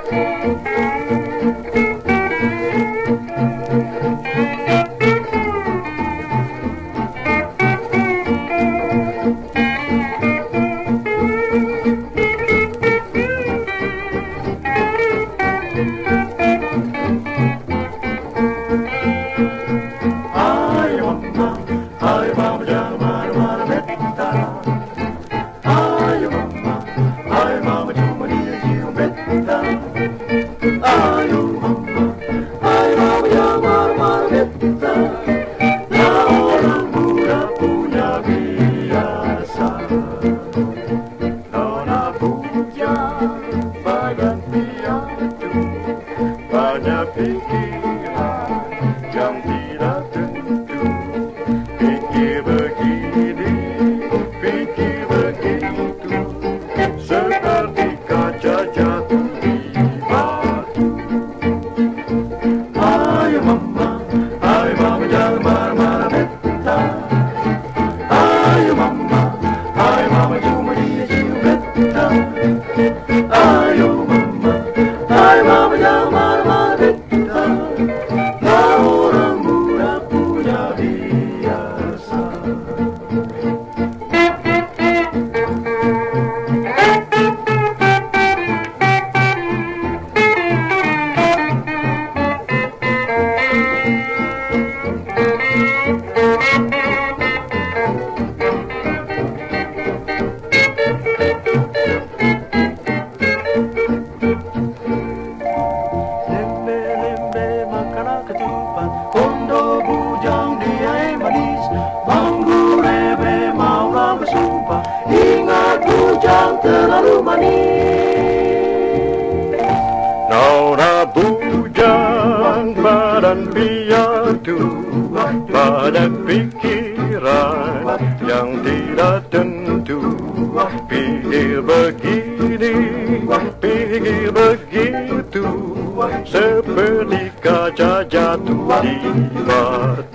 Banyak pikiran yang tidak tentu, pikir begini, pikir begitu, seperti kaca jatuh di batu. Ayo mama jangan marah-marah beta. Ayo mama cuma dia cium beta. Ayo mama jangan marah-marah beta. Lah orang muda punya biasa. Kondo bujang dia manis, banggu rebe maulah bersumpah, ingat bujang terlalu manis. Nona bujang badan piatu, banyak pikiran yang tidak tentu, pikir begini, pikir begitu, seperti kaca jatuh di batu.